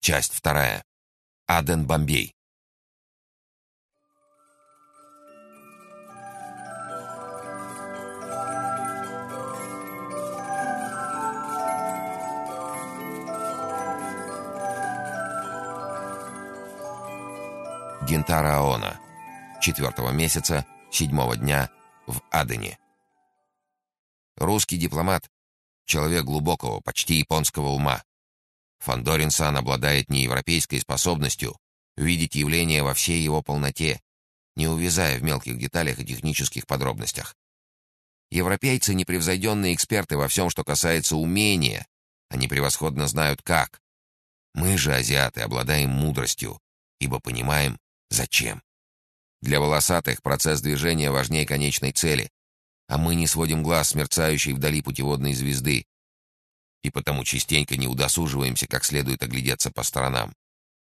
Часть 2. Аден, Бомбей. Гентара Аона. 4 месяца, 7 дня, в Адене. Русский дипломат — человек глубокого, почти японского ума. Фандорин-сан обладает неевропейской способностью видеть явление во всей его полноте, не увязая в мелких деталях и технических подробностях. Европейцы — непревзойденные эксперты во всем, что касается умения. Они превосходно знают, как. Мы же, азиаты, обладаем мудростью, ибо понимаем, зачем. Для волосатых процесс движения важнее конечной цели, а мы не сводим глаз с мерцающей вдали путеводной звезды, и потому частенько не удосуживаемся как следует оглядеться по сторонам.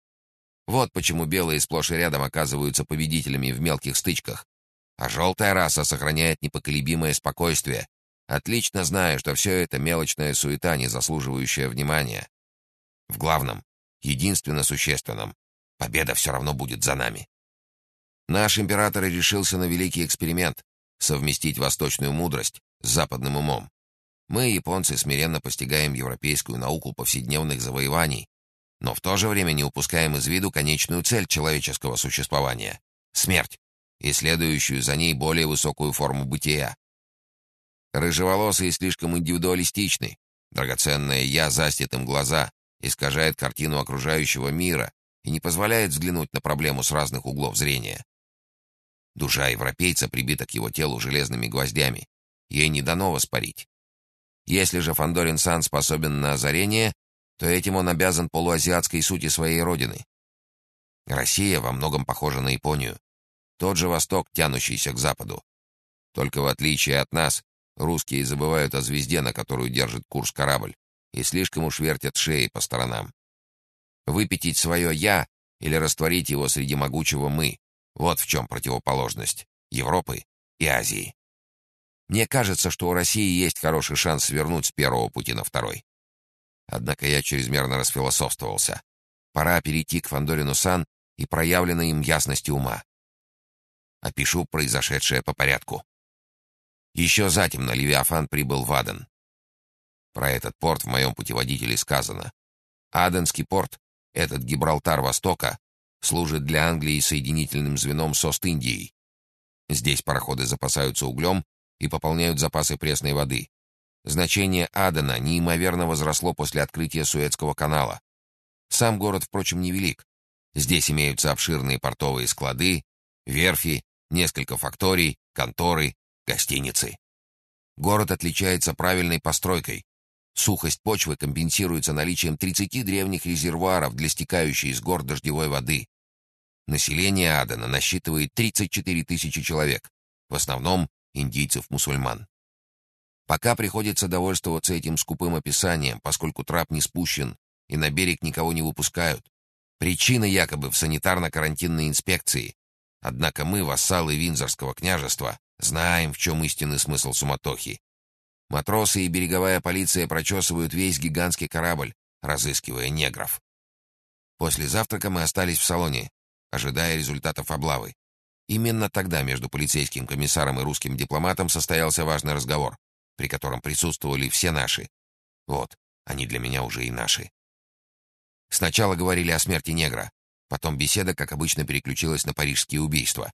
Вот почему белые сплошь и рядом оказываются победителями в мелких стычках, а желтая раса сохраняет непоколебимое спокойствие, отлично зная, что все это мелочная суета, не заслуживающая внимания. В главном, единственно существенном, победа все равно будет за нами. Наш император и решился на великий эксперимент — совместить восточную мудрость с западным умом. Мы, японцы, смиренно постигаем европейскую науку повседневных завоеваний, но в то же время не упускаем из виду конечную цель человеческого существования — смерть, и следующую за ней более высокую форму бытия. Рыжеволосые слишком индивидуалистичны, драгоценное «я» застит им глаза, искажает картину окружающего мира и не позволяет взглянуть на проблему с разных углов зрения. Душа европейца прибита к его телу железными гвоздями. Ей не дано воспарить. Если же Фандорин-сан способен на озарение, то этим он обязан полуазиатской сути своей родины. Россия во многом похожа на Японию. Тот же Восток, тянущийся к Западу. Только в отличие от нас, русские забывают о звезде, на которую держит курс корабль, и слишком уж вертят шеи по сторонам. Выпятить свое «я» или растворить его среди могучего «мы» — вот в чем противоположность Европы и Азии. Мне кажется, что у России есть хороший шанс свернуть с первого пути на второй. Однако я чрезмерно расфилософствовался. Пора перейти к Фандорину-сан и проявленной им ясности ума. Опишу произошедшее по порядку. Еще затемно Левиафан прибыл в Аден. Про этот порт в моем путеводителе сказано. Аденский порт, этот Гибралтар Востока, служит для Англии соединительным звеном с Ост-Индией. Здесь пароходы запасаются углем и пополняют запасы пресной воды. Значение Адена неимоверно возросло после открытия Суэцкого канала. Сам город, впрочем, невелик. Здесь имеются обширные портовые склады, верфи, несколько факторий, конторы, гостиницы. Город отличается правильной постройкой. Сухость почвы компенсируется наличием 30 древних резервуаров для стекающей из гор дождевой воды. Население Адена насчитывает 34 тысячи человек, в основном индийцев-мусульман. Пока приходится довольствоваться этим скупым описанием, поскольку трап не спущен и на берег никого не выпускают. Причина якобы в санитарно-карантинной инспекции. Однако мы, вассалы Виндзорского княжества, знаем, в чем истинный смысл суматохи. Матросы и береговая полиция прочесывают весь гигантский корабль, разыскивая негров. После завтрака мы остались в салоне, ожидая результатов облавы. Именно тогда между полицейским комиссаром и русским дипломатом состоялся важный разговор, при котором присутствовали все наши. Вот, они для меня уже и наши. Сначала говорили о смерти негра, потом беседа, как обычно, переключилась на парижские убийства.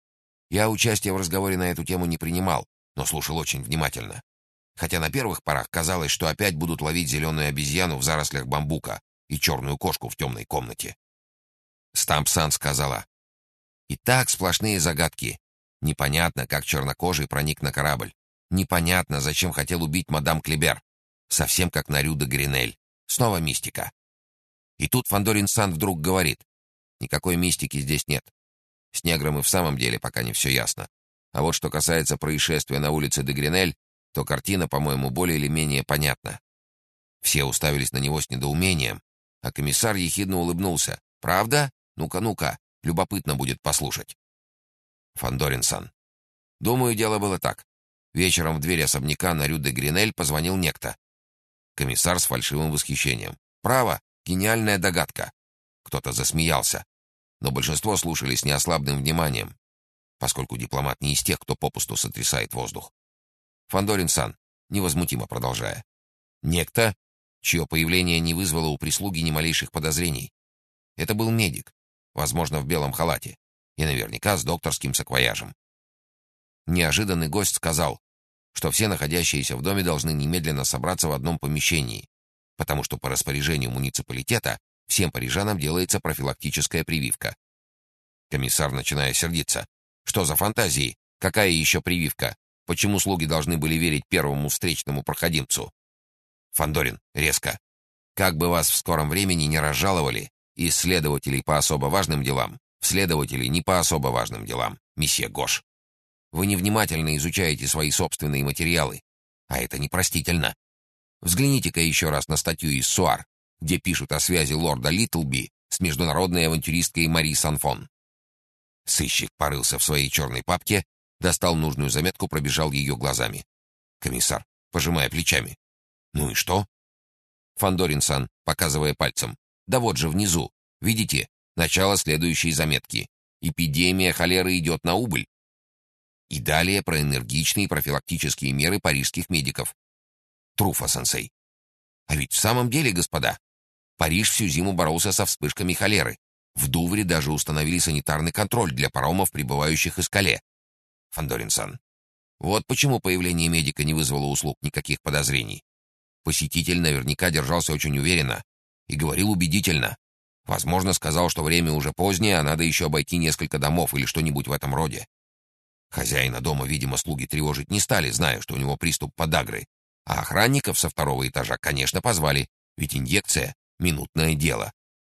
Я участия в разговоре на эту тему не принимал, но слушал очень внимательно. Хотя на первых порах казалось, что опять будут ловить зеленую обезьяну в зарослях бамбука и черную кошку в темной комнате. Стамп-сан сказала: «И так сплошные загадки. Непонятно, как чернокожий проник на корабль. Непонятно, зачем хотел убить мадам Клебер. Совсем как на Рю де Гринель. Снова мистика». И тут Фандорин-сан вдруг говорит: «Никакой мистики здесь нет. С негром и в самом деле пока не все ясно. А вот что касается происшествия на улице де Гринель, то картина, по-моему, более или менее понятна». Все уставились на него с недоумением, а комиссар ехидно улыбнулся. «Правда? Ну-ка, любопытно будет послушать». Фандорин-сан: «Думаю, дело было так. Вечером в дверь особняка на Рю де Гринель позвонил некто». Комиссар с фальшивым восхищением: «Право, гениальная догадка. Кто-то засмеялся, но большинство слушали с неослабным вниманием, поскольку дипломат не из тех, кто попусту сотрясает воздух. Фандорин-сан, невозмутимо продолжая. Некто, чье появление не вызвало у прислуги ни малейших подозрений. Это был медик, возможно, в белом халате, и наверняка с докторским саквояжем. Неожиданный гость сказал, что все находящиеся в доме должны немедленно собраться в одном помещении, потому что по распоряжению муниципалитета всем парижанам делается профилактическая прививка. Комиссар, начиная сердиться. Что за фантазии? Какая еще прививка? Почему слуги должны были верить первому встречному проходимцу? Фандорин, резко. Как бы вас в скором времени не разжаловали из следователей по особо важным делам в следователей не по особо важным делам, месье Гош. Вы невнимательно изучаете свои собственные материалы, а это непростительно. Взгляните-ка еще раз на статью из Суар, где пишут о связи лорда Литлби с международной авантюристкой Мари Санфон. Сыщик порылся в своей черной папке, достал нужную заметку, пробежал ее глазами. Комиссар, пожимая плечами. Ну и что? Фандорин-сан, показывая пальцем. Да вот же внизу. Видите? Начало следующей заметки. Эпидемия холеры идет на убыль. И далее про энергичные профилактические меры парижских медиков. Труфа-сенсей. А ведь в самом деле, господа, Париж всю зиму боролся со вспышками холеры. В Дувре даже установили санитарный контроль для паромов, прибывающих из Кале. Фандорин-сан. Вот почему появление медика не вызвало у слуг никаких подозрений. Посетитель наверняка держался очень уверенно и говорил убедительно. Возможно, сказал, что время уже позднее, а надо еще обойти несколько домов или что-нибудь в этом роде. Хозяина дома, видимо, слуги тревожить не стали, зная, что у него приступ подагры. А охранников со второго этажа, конечно, позвали, ведь инъекция — минутное дело.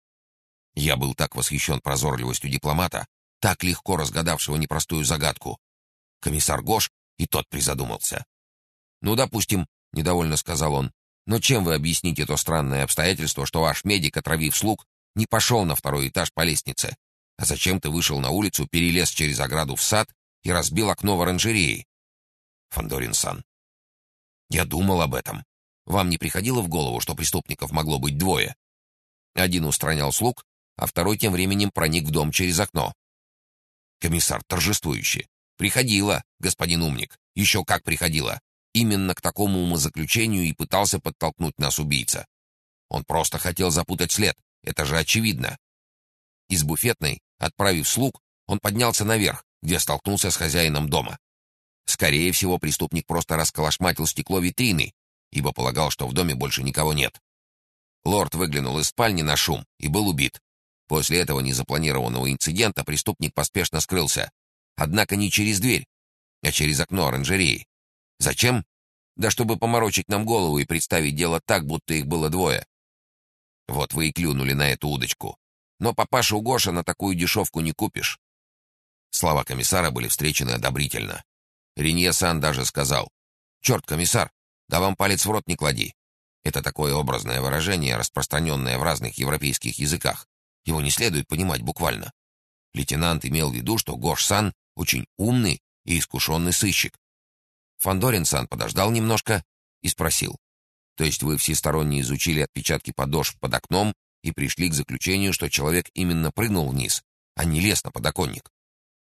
Я был так восхищен прозорливостью дипломата, так легко разгадавшего непростую загадку. Комиссар Гош и тот призадумался. «Ну, допустим», — недовольно сказал он, «но чем вы объясните то странное обстоятельство, что ваш медик, отравив слуг, не пошел на второй этаж по лестнице, а зачем-то вышел на улицу, перелез через ограду в сад и разбил окно в оранжерее?» Фандорин-сан. «Я думал об этом. Вам не приходило в голову, что преступников могло быть двое? Один устранял слуг, а второй тем временем проник в дом через окно». Комиссар торжествующе. «Приходило, господин умник. Еще как приходило. Именно к такому умозаключению и пытался подтолкнуть нас убийца. Он просто хотел запутать след. Это же очевидно». Из буфетной, отправив слуг, он поднялся наверх, где столкнулся с хозяином дома. Скорее всего, преступник просто расколошматил стекло витрины, ибо полагал, что в доме больше никого нет. Лорд выглянул из спальни на шум и был убит. После этого незапланированного инцидента преступник поспешно скрылся. Однако не через дверь, а через окно оранжереи. Зачем? Да чтобы поморочить нам голову и представить дело так, будто их было двое. Вот вы и клюнули на эту удочку. Но папашу Гоша на такую дешевку не купишь. Слова комиссара были встречены одобрительно. Ренье-сан даже сказал: «Черт, комиссар, да вам палец в рот не клади». Это такое образное выражение, распространенное в разных европейских языках. Его не следует понимать буквально. Лейтенант имел в виду, что Гош-сан очень умный и искушенный сыщик. Фандорин-сан подождал немножко и спросил: «То есть вы всесторонне изучили отпечатки подошв под окном и пришли к заключению, что человек именно прыгнул вниз, а не лез на подоконник?»